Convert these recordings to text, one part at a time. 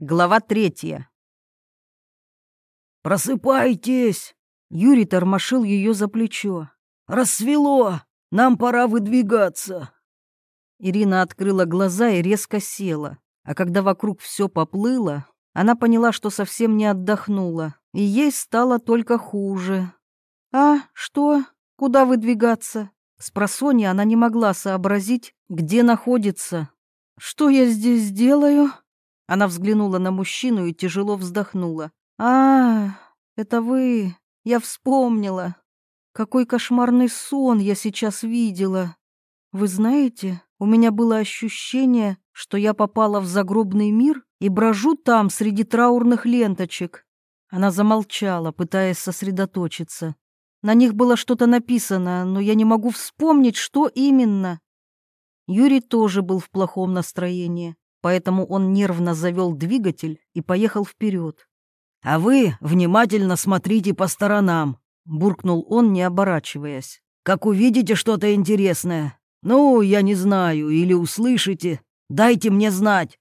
Глава 3. «Просыпайтесь!» Юрий тормошил ее за плечо. «Рассвело! Нам пора выдвигаться!» Ирина открыла глаза и резко села. А когда вокруг все поплыло, она поняла, что совсем не отдохнула, и ей стало только хуже. «А, что? Куда выдвигаться?» Спросонья она не могла сообразить, где находится. «Что я здесь делаю?» Она взглянула на мужчину и тяжело вздохнула. «А, это вы. Я вспомнила. Какой кошмарный сон я сейчас видела. Вы знаете, у меня было ощущение, что я попала в загробный мир и брожу там среди траурных ленточек». Она замолчала, пытаясь сосредоточиться. На них было что-то написано, но я не могу вспомнить, что именно. Юрий тоже был в плохом настроении, поэтому он нервно завел двигатель и поехал вперед. «А вы внимательно смотрите по сторонам», — буркнул он, не оборачиваясь. «Как увидите что-то интересное, я не знаю, или услышите, дайте мне знать».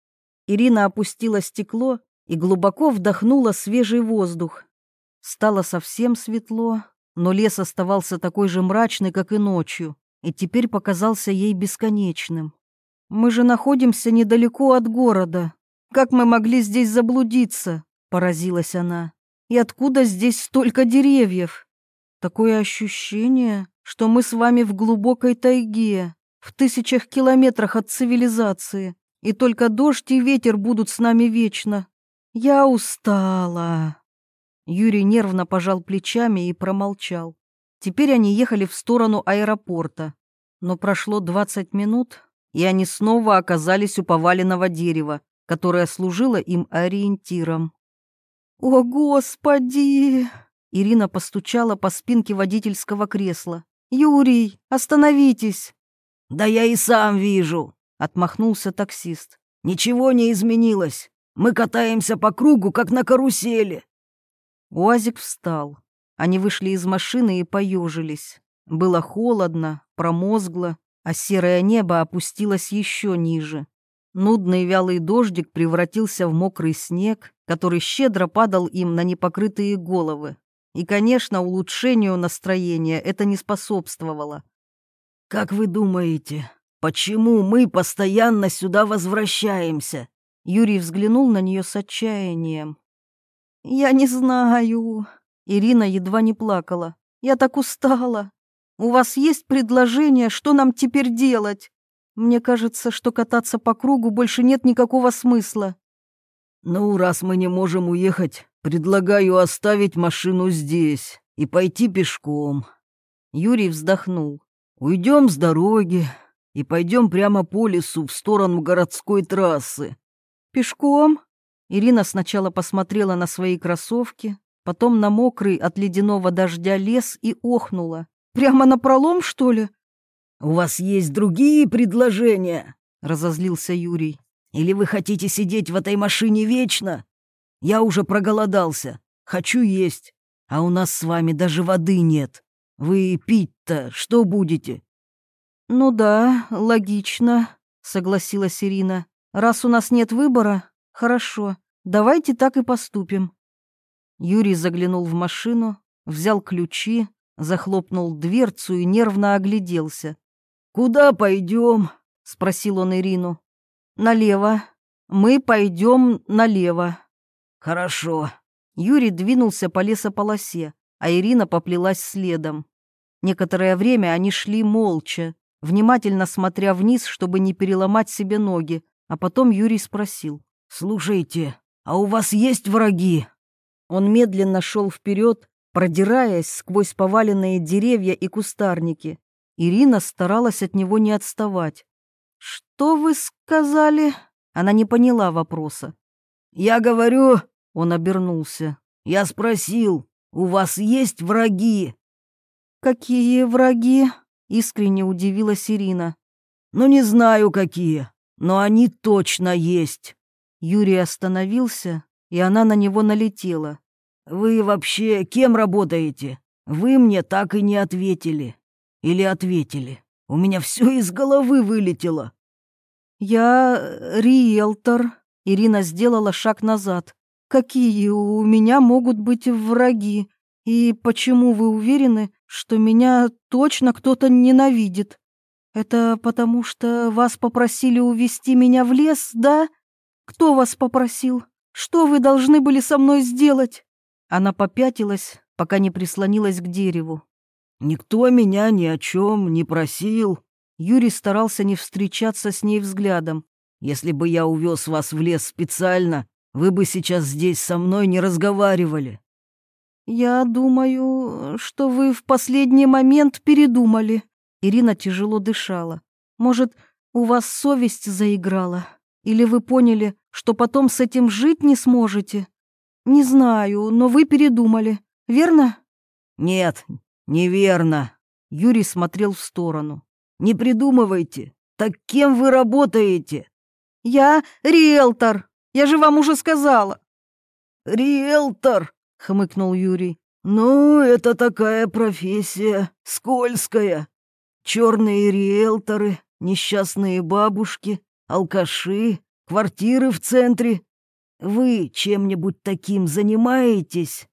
Ирина опустила стекло и глубоко вдохнула свежий воздух. Стало совсем светло, но лес оставался такой же мрачный, как и ночью, и теперь показался ей бесконечным. «Мы же находимся недалеко от города. Как мы могли здесь заблудиться?» — поразилась она. «И откуда здесь столько деревьев? Такое ощущение, что мы с вами в глубокой тайге, в 1000 километрах от цивилизации, и только дождь и ветер будут с нами вечно. Я устала». Юрий нервно пожал плечами и промолчал. Теперь они ехали в сторону аэропорта. Но прошло 20 минут, и они снова оказались у поваленного дерева, которое служило им ориентиром. «О, Господи!» Ирина постучала по спинке водительского кресла. «Юрий, остановитесь!» «Да я и сам вижу», — отмахнулся таксист. «Ничего не изменилось. Мы катаемся по кругу, как на карусели». УАЗик встал. Они вышли из машины и поежились. Было холодно, промозгло, а серое небо опустилось еще ниже. Нудный вялый дождик превратился в мокрый снег, который щедро падал им на непокрытые головы. И, конечно, улучшению настроения это не способствовало. «Как вы думаете, почему мы постоянно сюда возвращаемся?» Юрий взглянул на нее с отчаянием. «Я не знаю». Ирина едва не плакала. «Я так устала. У вас есть предложение, что нам теперь делать? Мне кажется, что кататься по кругу больше нет никакого смысла». «Раз мы не можем уехать, предлагаю оставить машину здесь и пойти пешком». Юрий вздохнул. «Уйдем с дороги и пойдем прямо по лесу в сторону городской трассы». «Пешком?» Ирина сначала посмотрела на свои кроссовки, потом на мокрый от ледяного дождя лес и охнула. «Прямо напролом, что ли?» «У вас есть другие предложения?» — разозлился Юрий. «Или вы хотите сидеть в этой машине вечно? Я уже проголодался, хочу есть, а у нас с вами даже воды нет. Вы пить-то что будете?» «Ну да, логично», — согласилась Ирина. «Раз у нас нет выбора, хорошо, давайте так и поступим». Юрий заглянул в машину, взял ключи, захлопнул дверцу и нервно огляделся. «Куда пойдем?» — спросил он Ирину. «Налево. Мы пойдем налево». «Хорошо». Юрий двинулся по лесополосе, а Ирина поплелась следом. Некоторое время они шли молча, внимательно смотря вниз, чтобы не переломать себе ноги, а потом Юрий спросил. «Слушайте, а у вас есть враги?» Он медленно шел вперед, продираясь сквозь поваленные деревья и кустарники. Ирина старалась от него не отставать. «Что вы сказали?» Она не поняла вопроса. «Я говорю...» — он обернулся. «Я спросил, у вас есть враги?» «Какие враги?» — искренне удивилась Ирина. «Не знаю, какие, но они точно есть». Юрий остановился, и она на него налетела. «Вы вообще кем работаете? Вы мне так и не ответили. Или ответили? У меня все из головы вылетело». «Я риэлтор», Ирина сделала шаг назад. «Какие у меня могут быть враги? И почему вы уверены, что меня точно кто-то ненавидит? Это потому что вас попросили увести меня в лес, да? Кто вас попросил? Что вы должны были со мной сделать?» Она попятилась, пока не прислонилась к дереву. «Никто меня ни о чем не просил». Юрий старался не встречаться с ней взглядом. «Если бы я увез вас в лес специально, вы бы сейчас здесь со мной не разговаривали». «Я думаю, что вы в последний момент передумали». Ирина тяжело дышала. «Может, у вас совесть заиграла? Или вы поняли, что потом с этим жить не сможете? Не знаю, но вы передумали, верно?» «Нет, неверно». Юрий смотрел в сторону. «Не придумывайте. Так кем вы работаете?» «Я риэлтор. Я же вам уже сказала». «Риэлтор?» — хмыкнул Юрий. «Ну, это такая профессия скользкая. Черные риэлторы, несчастные бабушки, алкаши, квартиры в центре. Вы чем-нибудь таким занимаетесь?»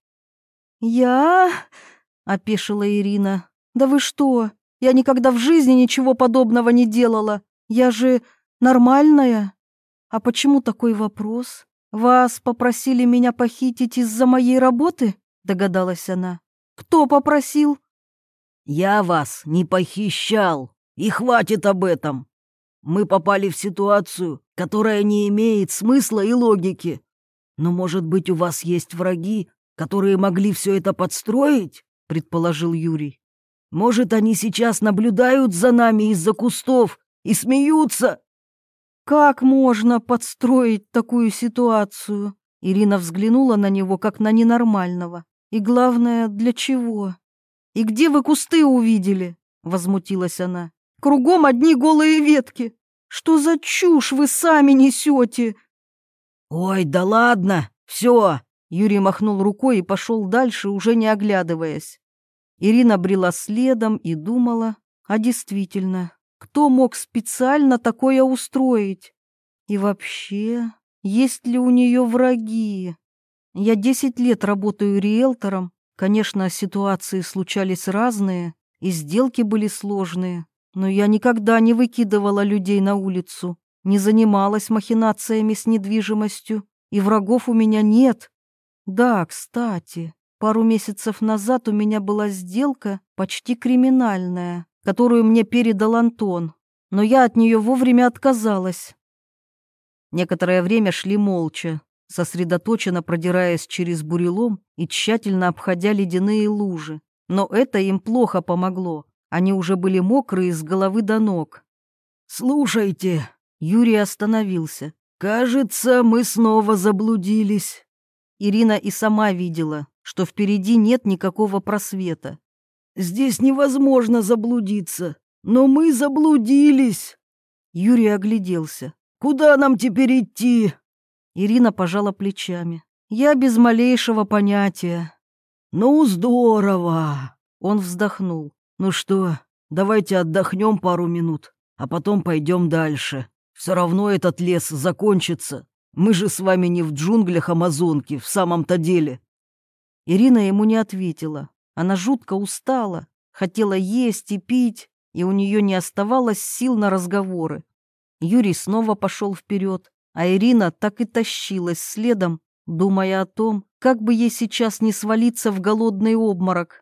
«Я?» — опешила Ирина. «Да вы что? Я никогда в жизни ничего подобного не делала. Я же нормальная. А почему такой вопрос? Вас попросили меня похитить из-за моей работы?» — догадалась она. «Кто попросил?» «Я вас не похищал, и хватит об этом. Мы попали в ситуацию, которая не имеет смысла и логики. Но, может быть, у вас есть враги, которые могли все это подстроить?» — предположил Юрий. «Может, они сейчас наблюдают за нами из-за кустов и смеются?» «Как можно подстроить такую ситуацию?» Ирина взглянула на него, как на ненормального. «И главное, для чего?» «И где вы кусты увидели?» — возмутилась она. «Кругом одни голые ветки. Что за чушь вы сами несете?» «Ой, да ладно, все!» Юрий махнул рукой и пошел дальше, уже не оглядываясь. Ирина брела следом и думала, а действительно, кто мог специально такое устроить? И вообще, есть ли у нее враги? Я 10 лет работаю риэлтором. Конечно, ситуации случались разные, и сделки были сложные, но я никогда не выкидывала людей на улицу, не занималась махинациями с недвижимостью, и врагов у меня нет. Да, кстати, пару месяцев назад у меня была сделка почти криминальная, которую мне передал Антон, но я от нее вовремя отказалась. Некоторое время шли молча, сосредоточенно продираясь через бурелом и тщательно обходя ледяные лужи. Но это им плохо помогло. Они уже были мокрые с головы до ног. «Слушайте», — Юрий остановился. «кажется, мы снова заблудились». Ирина и сама видела, что впереди нет никакого просвета. «Здесь невозможно заблудиться, но мы заблудились». Юрий огляделся. «Куда нам теперь идти?» Ирина пожала плечами. «Я без малейшего понятия». «Ну, здорово!» Он вздохнул. «Ну что, давайте отдохнем пару минут, а потом пойдем дальше. Все равно этот лес закончится. Мы же с вами не в джунглях Амазонки, в самом-то деле». Ирина ему не ответила. Она жутко устала, хотела есть и пить, и у нее не оставалось сил на разговоры. Юрий снова пошел вперед, а Ирина так и тащилась следом, думая о том, как бы ей сейчас не свалиться в голодный обморок.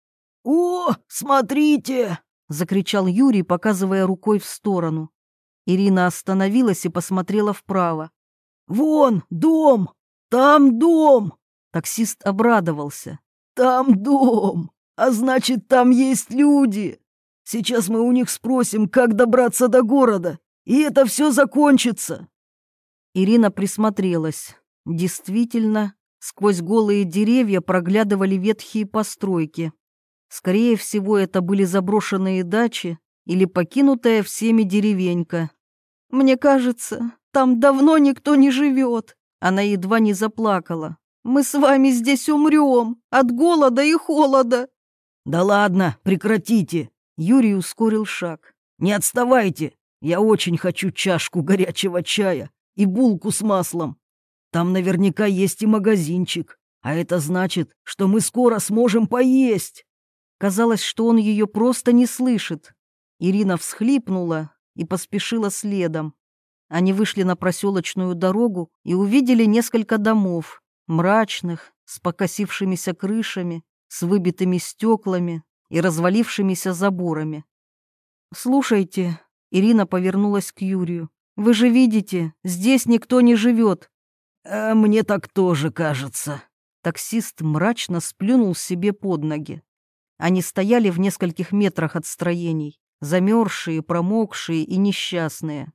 «О, смотрите!» — закричал Юрий, показывая рукой в сторону. Ирина остановилась и посмотрела вправо. «Вон дом! Там дом!» Таксист обрадовался. «Там дом! А значит, там есть люди! Сейчас мы у них спросим, как добраться до города, и это все закончится!» Ирина присмотрелась. Действительно, сквозь голые деревья проглядывали ветхие постройки. Скорее всего, это были заброшенные дачи или покинутая всеми деревенька. «Мне кажется, там давно никто не живет». Она едва не заплакала. «Мы с вами здесь умрем от голода и холода». «Да ладно, прекратите!» Юрий ускорил шаг. «Не отставайте! Я очень хочу чашку горячего чая и булку с маслом. Там наверняка есть и магазинчик, а это значит, что мы скоро сможем поесть». Казалось, что он ее просто не слышит. Ирина всхлипнула и поспешила следом. Они вышли на проселочную дорогу и увидели несколько домов, мрачных, с покосившимися крышами, с выбитыми стеклами и развалившимися заборами. «Слушайте», — Ирина повернулась к Юрию, — «вы же видите, здесь никто не живет». «А мне так тоже кажется». Таксист мрачно сплюнул себе под ноги. Они стояли в нескольких метрах от строений, замерзшие, промокшие и несчастные.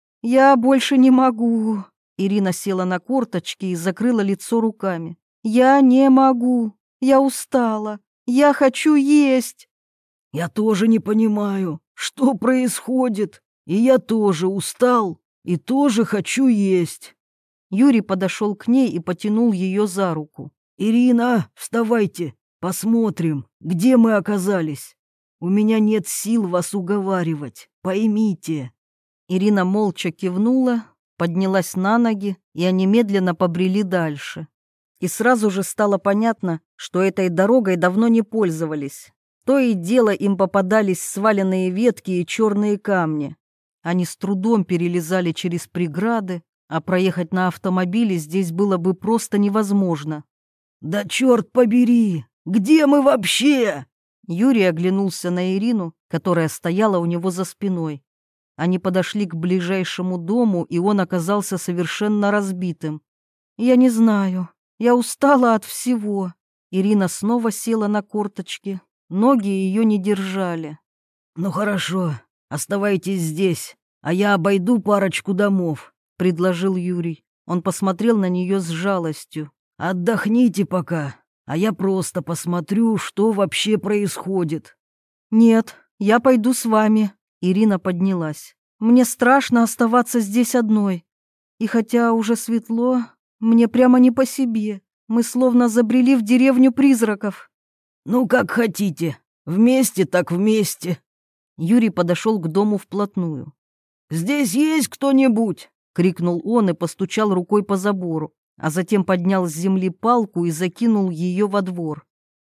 «Я больше не могу», — Ирина села на корточки и закрыла лицо руками. «Я не могу. Я устала. Я хочу есть». «Я тоже не понимаю, что происходит. И я тоже устал и тоже хочу есть». Юрий подошел к ней и потянул ее за руку. «Ирина, вставайте, посмотрим, где мы оказались. У меня нет сил вас уговаривать, поймите». Ирина молча кивнула, поднялась на ноги, и они медленно побрели дальше. И сразу же стало понятно, что этой дорогой давно не пользовались. То и дело им попадались сваленные ветки и черные камни. Они с трудом перелезали через преграды, а проехать на автомобиле здесь было бы просто невозможно. «Да черт побери! Где мы вообще?» Юрий оглянулся на Ирину, которая стояла у него за спиной. Они подошли к ближайшему дому, и он оказался совершенно разбитым. «Я не знаю. Я устала от всего». Ирина снова села на корточки. Ноги ее не держали. «Ну хорошо, оставайтесь здесь, а я обойду парочку домов», — предложил Юрий. Он посмотрел на нее с жалостью. «Отдохните пока, а я просто посмотрю, что вообще происходит». «Нет, я пойду с вами». Ирина поднялась. «Мне страшно оставаться здесь одной. И хотя уже светло, мне прямо не по себе. Мы словно забрели в деревню призраков». «Ну, как хотите. Вместе так вместе». Юрий подошел к дому вплотную. «Здесь есть кто-нибудь?» — крикнул он и постучал рукой по забору, а затем поднял с земли палку и закинул ее во двор.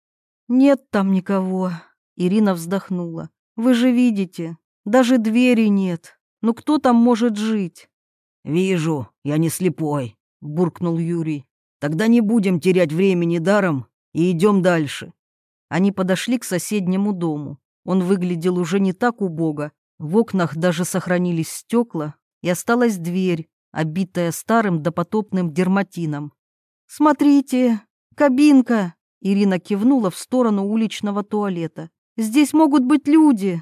«Нет там никого», — Ирина вздохнула. «Вы же видите, даже двери нет. Ну кто там может жить?» «Вижу, я не слепой», — буркнул Юрий. «Тогда не будем терять времени даром и идем дальше». Они подошли к соседнему дому. Он выглядел уже не так убого. В окнах даже сохранились стекла, и осталась дверь, обитая старым допотопным дерматином. «Смотрите, кабинка!» — Ирина кивнула в сторону уличного туалета. «Здесь могут быть люди!»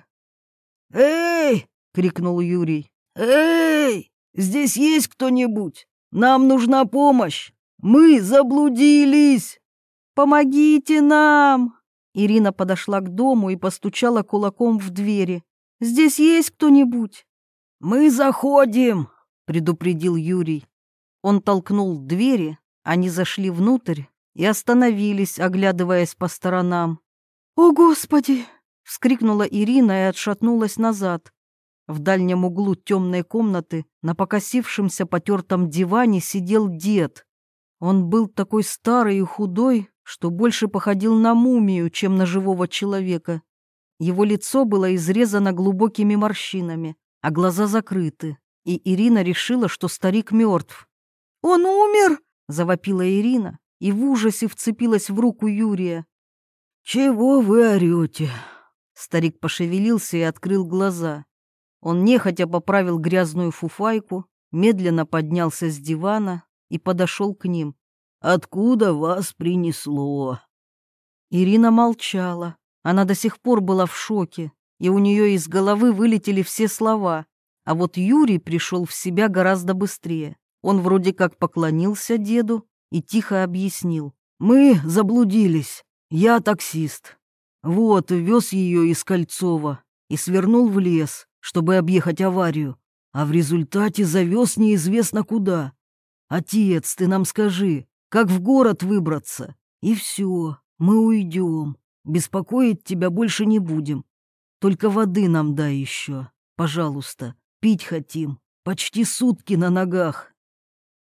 «Эй!» — крикнул Юрий. «Эй! Здесь есть кто-нибудь? Нам нужна помощь! Мы заблудились!» «Помогите нам!» Ирина подошла к дому и постучала кулаком в двери. «Здесь есть кто-нибудь?» «Мы заходим!» — предупредил Юрий. Он толкнул двери, они зашли внутрь и остановились, оглядываясь по сторонам. «О, Господи!» — вскрикнула Ирина и отшатнулась назад. В дальнем углу темной комнаты на покосившемся потертом диване сидел дед. Он был такой старый и худой, что больше походил на мумию, чем на живого человека. Его лицо было изрезано глубокими морщинами, а глаза закрыты, и Ирина решила, что старик мертв. «Он умер!» — завопила Ирина и в ужасе вцепилась в руку Юрия. «Чего вы орете?» Старик пошевелился и открыл глаза. Он нехотя поправил грязную фуфайку, медленно поднялся с дивана и подошел к ним. «Откуда вас принесло?» Ирина молчала. Она до сих пор была в шоке, и у нее из головы вылетели все слова. А вот Юрий пришел в себя гораздо быстрее. Он вроде как поклонился деду и тихо объяснил. «Мы заблудились. Я таксист. Вот, вез ее из Кольцова и свернул в лес, чтобы объехать аварию, а в результате завез неизвестно куда. Отец, ты нам скажи, как в город выбраться? И все, мы уйдем. Беспокоить тебя больше не будем. Только воды нам дай еще, пожалуйста. Пить хотим. Почти сутки на ногах».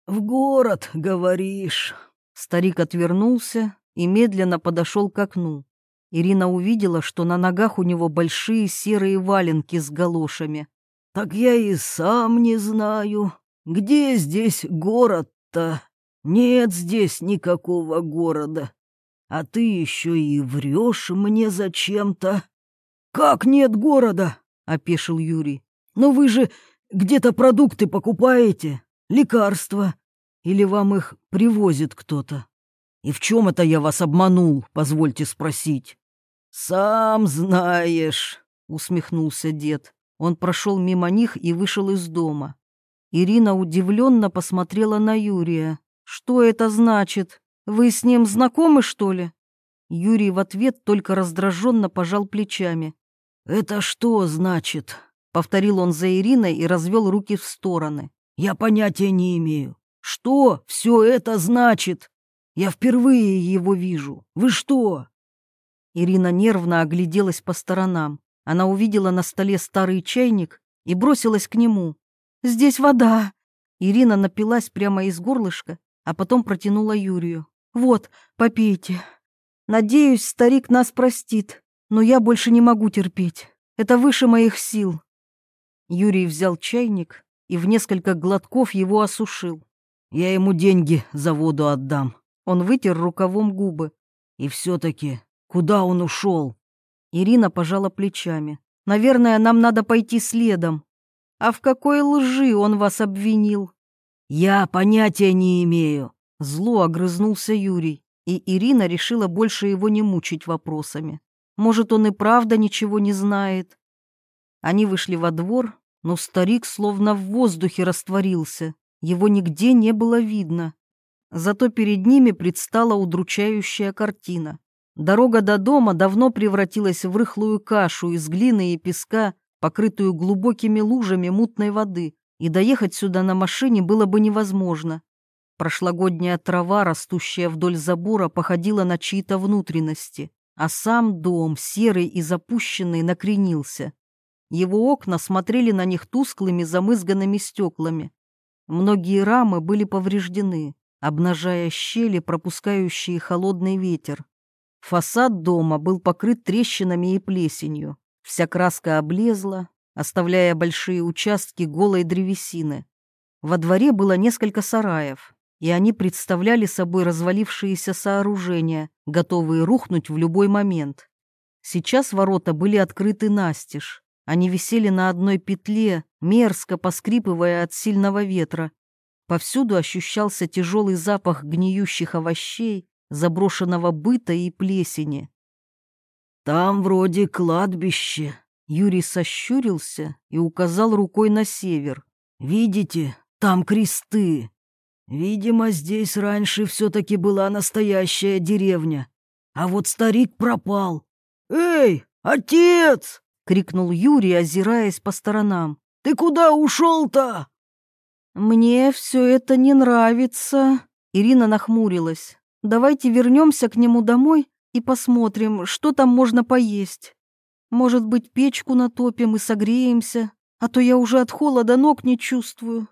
«В город, говоришь?» Старик отвернулся и медленно подошел к окну. Ирина увидела, что на ногах у него большие серые валенки с галошами. «Так я и сам не знаю, где здесь город-то? Нет здесь никакого города. А ты еще и врешь мне зачем-то». «Как нет города?» — опешил Юрий. «Но вы же где-то продукты покупаете, лекарства, или вам их привозит кто-то? И в чем это я вас обманул, позвольте спросить?» «Сам знаешь», — усмехнулся дед. Он прошел мимо них и вышел из дома. Ирина удивленно посмотрела на Юрия. «Что это значит? Вы с ним знакомы, что ли?» Юрий в ответ только раздраженно пожал плечами. «Это что значит?» — повторил он за Ириной и развел руки в стороны. «Я понятия не имею. Что все это значит? Я впервые его вижу. Вы что?» Ирина нервно огляделась по сторонам. Она увидела на столе старый чайник и бросилась к нему. «Здесь вода!» Ирина напилась прямо из горлышка, а потом протянула Юрию. «Вот, попейте. Надеюсь, старик нас простит, но я больше не могу терпеть. Это выше моих сил». Юрий взял чайник и в несколько глотков его осушил. «Я ему деньги за воду отдам». Он вытер рукавом губы. «И все-таки, куда он ушел?» Ирина пожала плечами. «Наверное, нам надо пойти следом. А в какой лжи он вас обвинил?» «Я понятия не имею». Зло огрызнулся Юрий, и Ирина решила больше его не мучить вопросами. Может, он и правда ничего не знает. Они вышли во двор, но старик словно в воздухе растворился. Его нигде не было видно. Зато перед ними предстала удручающая картина. Дорога до дома давно превратилась в рыхлую кашу из глины и песка, покрытую глубокими лужами мутной воды, и доехать сюда на машине было бы невозможно. Прошлогодняя трава, растущая вдоль забора, походила на чьи-то внутренности, а сам дом, серый и запущенный, накренился. Его окна смотрели на них тусклыми замызганными стеклами. Многие рамы были повреждены, обнажая щели, пропускающие холодный ветер. Фасад дома был покрыт трещинами и плесенью. Вся краска облезла, оставляя большие участки голой древесины. Во дворе было несколько сараев, и они представляли собой развалившиеся сооружения, готовые рухнуть в любой момент. Сейчас ворота были открыты настежь. Они висели на одной петле, мерзко поскрипывая от сильного ветра. Повсюду ощущался тяжелый запах гниющих овощей, заброшенного быта и плесени. «Там вроде кладбище». Юрий сощурился и указал рукой на север. «Видите, там кресты. Видимо, здесь раньше все-таки была настоящая деревня. А вот старик пропал. Эй, отец!» — крикнул Юрий, озираясь по сторонам. «Ты куда ушел-то?» «Мне все это не нравится», — Ирина нахмурилась. «Давайте вернемся к нему домой и посмотрим, что там можно поесть. Может быть, печку натопим и согреемся, а то я уже от холода ног не чувствую».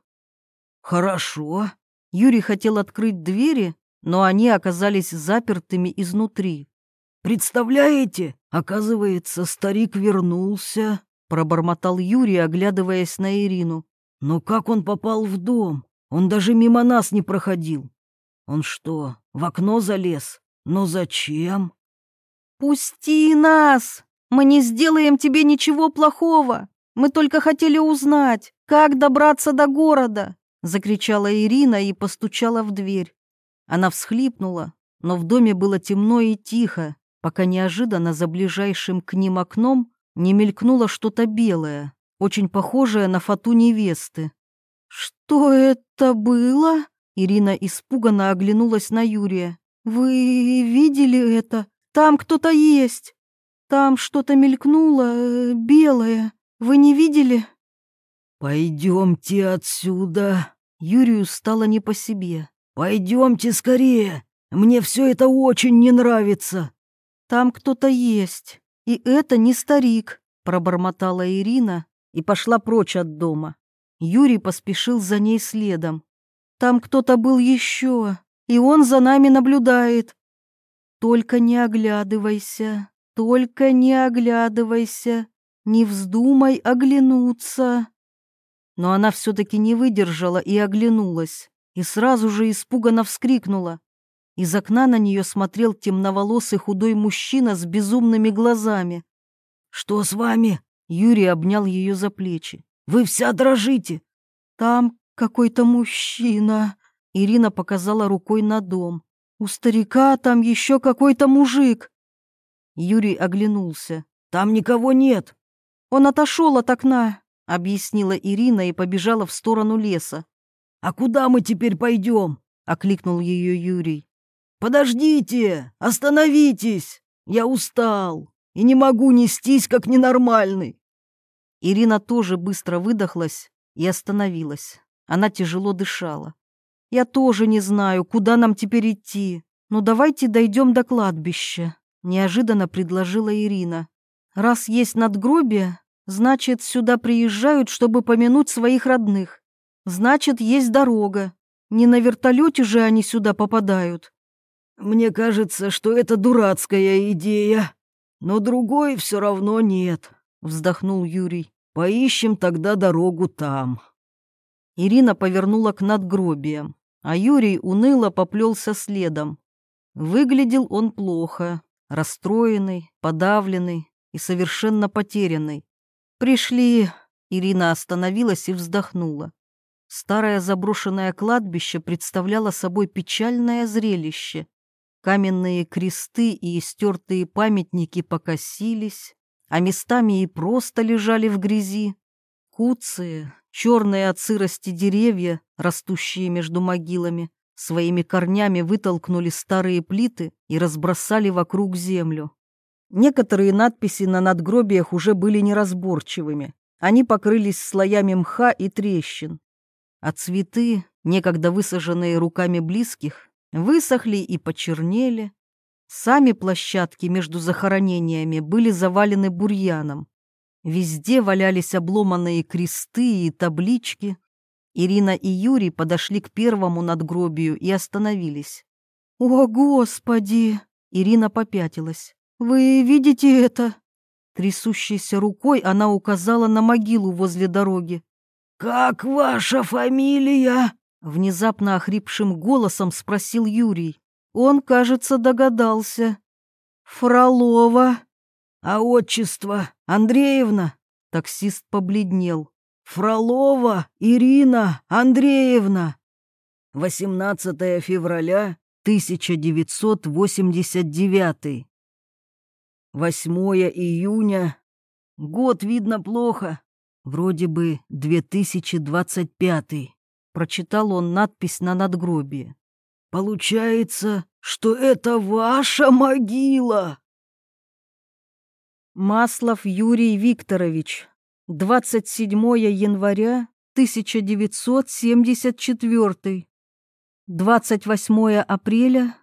«Хорошо». Юрий хотел открыть двери, но они оказались запертыми изнутри. «Представляете, оказывается, старик вернулся», — пробормотал Юрий, оглядываясь на Ирину. «Но как он попал в дом? Он даже мимо нас не проходил. Он что, в окно залез? Но зачем?» «Пусти нас! Мы не сделаем тебе ничего плохого. Мы только хотели узнать, как добраться до города», — закричала Ирина и постучала в дверь. Она всхлипнула, но в доме было темно и тихо, пока неожиданно за ближайшим к ним окном не мелькнуло что-то белое, очень похожее на фату невесты. «Что это было?» Ирина испуганно оглянулась на Юрия. «Вы видели это? Там кто-то есть. Там что-то мелькнуло, белое. Вы не видели?» «Пойдемте отсюда». Юрию стало не по себе. «Пойдемте скорее. Мне все это очень не нравится». «Там кто-то есть, и это не старик», — пробормотала Ирина и пошла прочь от дома. Юрий поспешил за ней следом. Там кто-то был еще, и он за нами наблюдает. Только не оглядывайся, только не оглядывайся, не вздумай оглянуться». Но она все-таки не выдержала и оглянулась, и сразу же испуганно вскрикнула. Из окна на нее смотрел темноволосый худой мужчина с безумными глазами. «Что с вами?» Юрий обнял ее за плечи. «Вы вся дрожите!» «Там какой-то мужчина», — Ирина показала рукой на дом. «У старика там еще какой-то мужик». Юрий оглянулся. «Там никого нет». «Он отошел от окна», — объяснила Ирина и побежала в сторону леса. «А куда мы теперь пойдем?» — окликнул ее Юрий. «Подождите! Остановитесь! Я устал и не могу нестись, как ненормальный». Ирина тоже быстро выдохлась и остановилась. Она тяжело дышала. «Я тоже не знаю, куда нам теперь идти. Но давайте дойдем до кладбища», — неожиданно предложила Ирина. «Раз есть надгробие, значит, сюда приезжают, чтобы помянуть своих родных. Значит, есть дорога. Не на вертолете же они сюда попадают». «Мне кажется, что это дурацкая идея, но другой все равно нет», — вздохнул Юрий. «Поищем тогда дорогу там». Ирина повернула к надгробиям, а Юрий уныло поплелся следом. Выглядел он плохо, расстроенный, подавленный и совершенно потерянный. «Пришли!» — Ирина остановилась и вздохнула. Старое заброшенное кладбище представляло собой печальное зрелище. Каменные кресты и истертые памятники покосились, а местами и просто лежали в грязи. Куцые, черные от сырости деревья, растущие между могилами, своими корнями вытолкнули старые плиты и разбросали вокруг землю. Некоторые надписи на надгробиях уже были неразборчивыми. Они покрылись слоями мха и трещин. А цветы, некогда высаженные руками близких, высохли и почернели. Сами площадки между захоронениями были завалены бурьяном. Везде валялись обломанные кресты и таблички. Ирина и Юрий подошли к первому надгробию и остановились. «О, Господи!» — Ирина попятилась. «Вы видите это?» Трясущейся рукой она указала на могилу возле дороги. «Как ваша фамилия?» — внезапно охрипшим голосом спросил Юрий. Он, кажется, догадался. «Фролова». «А отчество Андреевна?» Таксист побледнел. «Фролова Ирина Андреевна. 18 февраля 1989. 8 июня. Год видно плохо. Вроде бы 2025. Прочитал он надпись на надгробии. «Получается, что это ваша могила?» Маслов Юрий Викторович. 27 января 1974. 28 апреля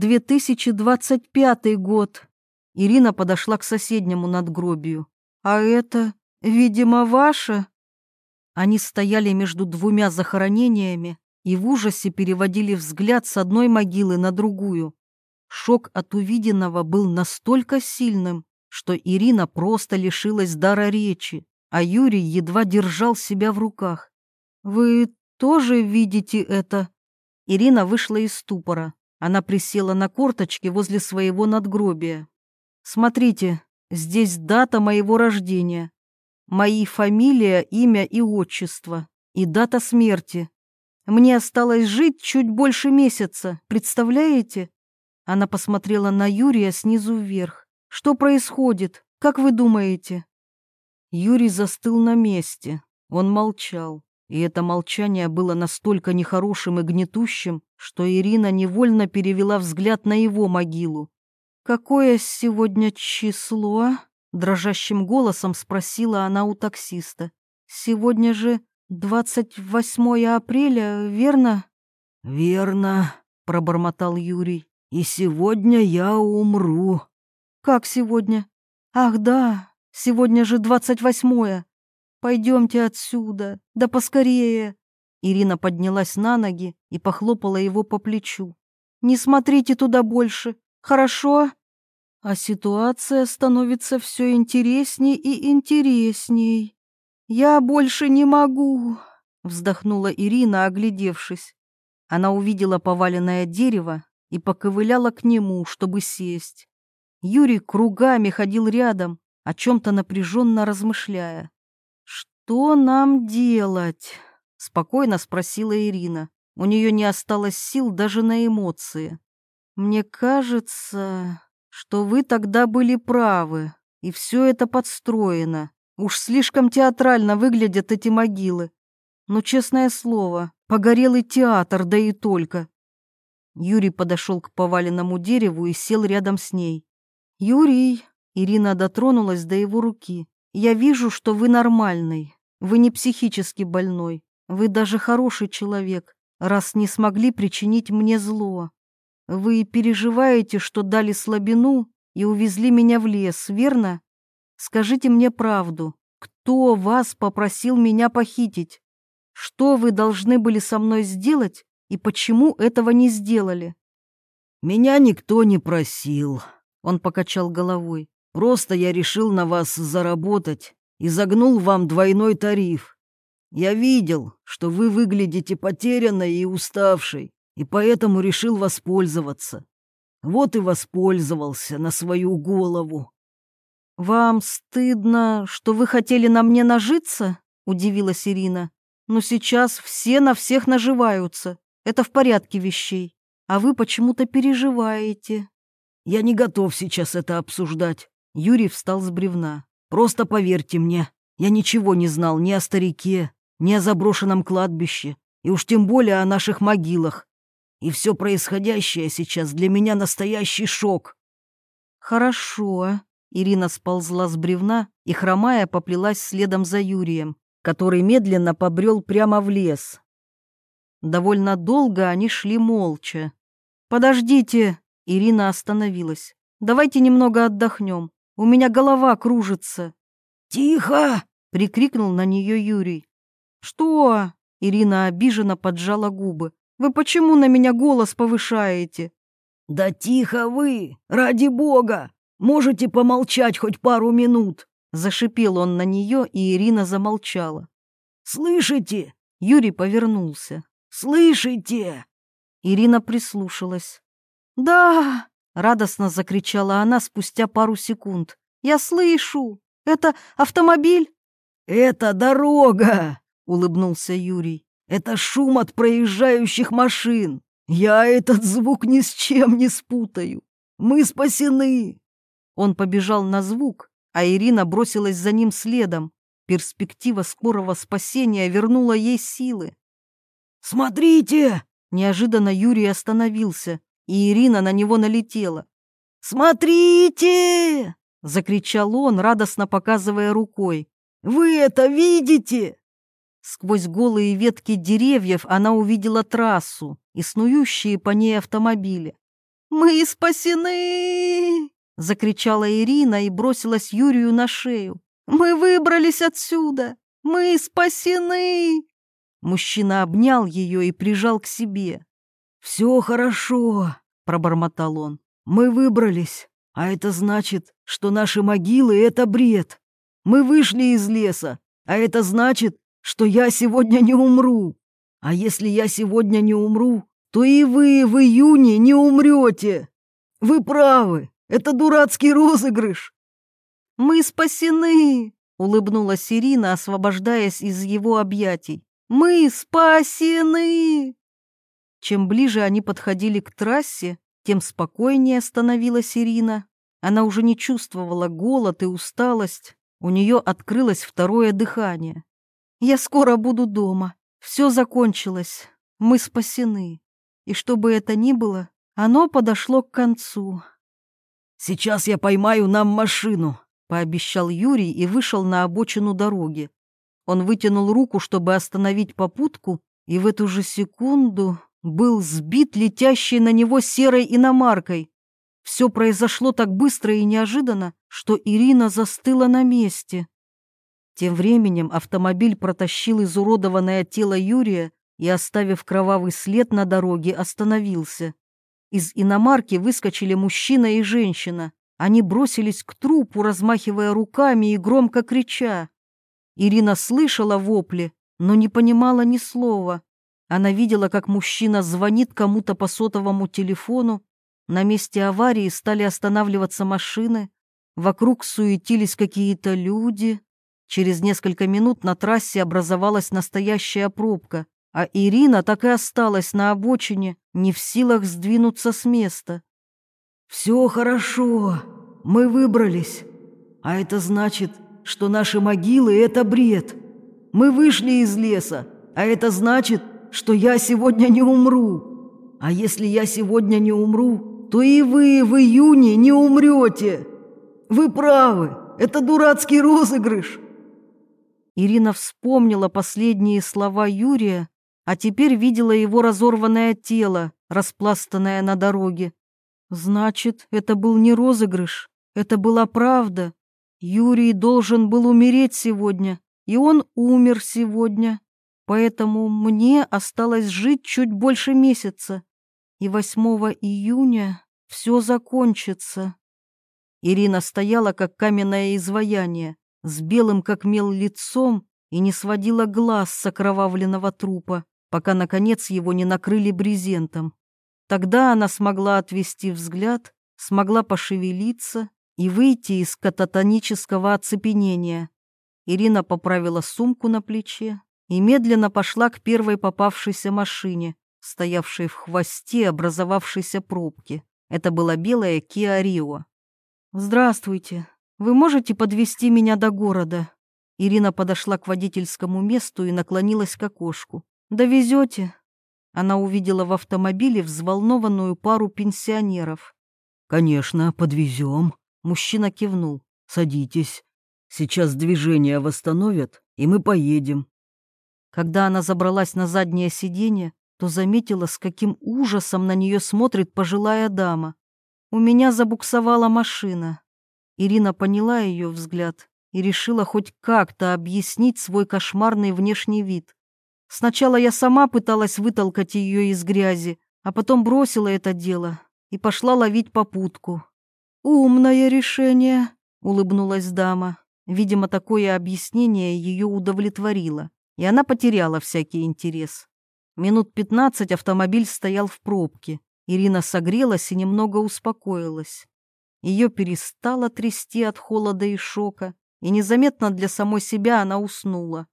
2025 год. Ирина подошла к соседнему надгробию. «А это, видимо, ваше?» Они стояли между двумя захоронениями и в ужасе переводили взгляд с одной могилы на другую. Шок от увиденного был настолько сильным, что Ирина просто лишилась дара речи, а Юрий едва держал себя в руках. «Вы тоже видите это?» Ирина вышла из ступора. Она присела на корточки возле своего надгробия. «Смотрите, здесь дата моего рождения. Мои фамилия, имя и отчество. И дата смерти. Мне осталось жить чуть больше месяца, представляете?» Она посмотрела на Юрия снизу вверх. «Что происходит? Как вы думаете?» Юрий застыл на месте. Он молчал. И это молчание было настолько нехорошим и гнетущим, что Ирина невольно перевела взгляд на его могилу. «Какое сегодня число?» — дрожащим голосом спросила она у таксиста. «Сегодня же 28 апреля, верно?» «Верно», — пробормотал Юрий. «И сегодня я умру». «Как сегодня? Ах, да, сегодня же 28-е. Пойдемте отсюда, да поскорее». Ирина поднялась на ноги и похлопала его по плечу. «Не смотрите туда больше, хорошо?» А ситуация становится все интересней и интересней. «Я больше не могу», — вздохнула Ирина, оглядевшись. Она увидела поваленное дерево и поковыляла к нему, чтобы сесть. Юрий кругами ходил рядом, о чем-то напряженно размышляя. «Что нам делать?» — спокойно спросила Ирина. У нее не осталось сил даже на эмоции. «Мне кажется, что вы тогда были правы, и все это подстроено. Уж слишком театрально выглядят эти могилы. Но, честное слово, погорелый театр, да и только». Юрий подошел к поваленному дереву и сел рядом с ней. «Юрий», — Ирина дотронулась до его руки, — «я вижу, что вы нормальный, вы не психически больной, вы даже хороший человек, раз не смогли причинить мне зло. Вы переживаете, что дали слабину и увезли меня в лес, верно? Скажите мне правду, кто вас попросил меня похитить? Что вы должны были со мной сделать и почему этого не сделали?» «Меня никто не просил», — он покачал головой. «Просто я решил на вас заработать и загнул вам двойной тариф. Я видел, что вы выглядите потерянной и уставшей, и поэтому решил воспользоваться. Вот и воспользовался на свою голову». «Вам стыдно, что вы хотели на мне нажиться?» — удивилась Ирина. «Но сейчас все на всех наживаются. Это в порядке вещей. А вы почему-то переживаете». «Я не готов сейчас это обсуждать». Юрий встал с бревна. «Просто поверьте мне, я ничего не знал ни о старике, ни о заброшенном кладбище, и уж тем более о наших могилах. И все происходящее сейчас для меня настоящий шок». «Хорошо». Ирина сползла с бревна и, хромая, поплелась следом за Юрием, который медленно побрел прямо в лес. Довольно долго они шли молча. «Подождите!» — Ирина остановилась. «Давайте немного отдохнем. У меня голова кружится». «Тихо!» — прикрикнул на нее Юрий. «Что?» — Ирина обиженно поджала губы. «Вы почему на меня голос повышаете?» «Да тихо вы! Ради бога! Можете помолчать хоть пару минут?» Зашипел он на нее, и Ирина замолчала. «Слышите?» Юрий повернулся. «Слышите?» Ирина прислушалась. «Да!» — радостно закричала она спустя пару секунд. «Я слышу! Это автомобиль?» «Это дорога!» — улыбнулся Юрий. «Это шум от проезжающих машин. Я этот звук ни с чем не спутаю. Мы спасены!» Он побежал на звук, а Ирина бросилась за ним следом. Перспектива скорого спасения вернула ей силы. «Смотрите!» Неожиданно Юрий остановился, и Ирина на него налетела. «Смотрите!» — закричал он, радостно показывая рукой. «Вы это видите?» Сквозь голые ветки деревьев она увидела трассу и снующие по ней автомобили. «Мы спасены!» — закричала Ирина и бросилась Юрию на шею. «Мы выбрались отсюда! Мы спасены!» Мужчина обнял ее и прижал к себе. «Все хорошо», — пробормотал он. «Мы выбрались, а это значит, что наши могилы — это бред. Мы вышли из леса, а это значит, что я сегодня не умру. А если я сегодня не умру, то и вы в июне не умрете. Вы правы, это дурацкий розыгрыш». «Мы спасены!» — улыбнулась Ирина, освобождаясь из его объятий. «Мы спасены!» Чем ближе они подходили к трассе, тем спокойнее становилась Ирина. Она уже не чувствовала голод и усталость. У нее открылось второе дыхание. «Я скоро буду дома. Все закончилось. Мы спасены. И что бы это ни было, оно подошло к концу». «Сейчас я поймаю нам машину», — пообещал Юрий и вышел на обочину дороги. Он вытянул руку, чтобы остановить попутку, и в эту же секунду был сбит летящей на него серой иномаркой. Все произошло так быстро и неожиданно, что Ирина застыла на месте. Тем временем автомобиль протащил изуродованное тело Юрия и, оставив кровавый след на дороге, остановился. Из иномарки выскочили мужчина и женщина. Они бросились к трупу, размахивая руками и громко крича. Ирина слышала вопли, но не понимала ни слова. Она видела, как мужчина звонит кому-то по сотовому телефону. На месте аварии стали останавливаться машины. Вокруг суетились какие-то люди. Через несколько минут на трассе образовалась настоящая пробка, а Ирина так и осталась на обочине, не в силах сдвинуться с места. «Все хорошо, мы выбрались. А это значит, что наши могилы — это бред. Мы вышли из леса, а это значит, что я сегодня не умру. А если я сегодня не умру, то и вы в июне не умрете. Вы правы, это дурацкий розыгрыш». Ирина вспомнила последние слова Юрия, а теперь видела его разорванное тело, распластанное на дороге. Значит, это был не розыгрыш, это была правда. Юрий должен был умереть сегодня, и он умер сегодня. Поэтому мне осталось жить чуть больше месяца, и 8 июня все закончится. Ирина стояла, как каменное изваяние, с белым, как мел, лицом и не сводила глаз с окровавленного трупа, пока, наконец, его не накрыли брезентом. Тогда она смогла отвести взгляд, смогла пошевелиться и выйти из кататонического оцепенения. Ирина поправила сумку на плече и медленно пошла к первой попавшейся машине, стоявшей в хвосте образовавшейся пробки. Это была белая Kia Rio. «Здравствуйте. Вы можете подвезти меня до города?» Ирина подошла к водительскому месту и наклонилась к окошку. «Довезете?» Она увидела в автомобиле взволнованную пару пенсионеров. «Конечно, подвезем». Мужчина кивнул. «Садитесь. Сейчас движение восстановят, и мы поедем». Когда она забралась на заднее сиденье, то заметила, с каким ужасом на нее смотрит пожилая дама. «У меня забуксовала машина». Ирина поняла ее взгляд и решила хоть как-то объяснить свой кошмарный внешний вид. Сначала я сама пыталась вытолкать ее из грязи, а потом бросила это дело и пошла ловить попутку. «Умное решение», — улыбнулась дама. Видимо, такое объяснение ее удовлетворило, и она потеряла всякий интерес. Минут 15 автомобиль стоял в пробке. Ирина согрелась и немного успокоилась. Ее перестало трясти от холода и шока, и незаметно для самой себя она уснула.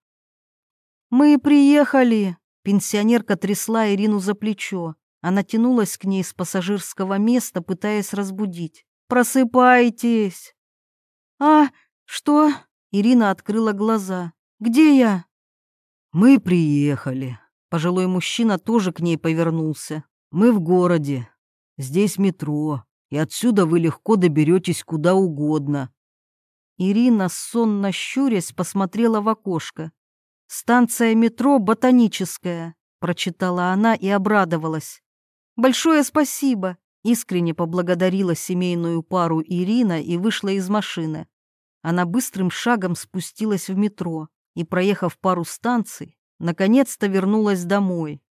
«Мы приехали!» Пенсионерка трясла Ирину за плечо. Она тянулась к ней с пассажирского места, пытаясь разбудить. «Просыпайтесь!» «А, что?» Ирина открыла глаза. «Где я?» «Мы приехали». Пожилой мужчина тоже к ней повернулся. «Мы в городе. Здесь метро, и отсюда вы легко доберетесь куда угодно». Ирина, сонно щурясь, посмотрела в окошко. «Станция метро Ботаническая», — прочитала она и обрадовалась. «Большое спасибо», — искренне поблагодарила семейную пару Ирина и вышла из машины. Она быстрым шагом спустилась в метро и, проехав пару станций, наконец-то вернулась домой.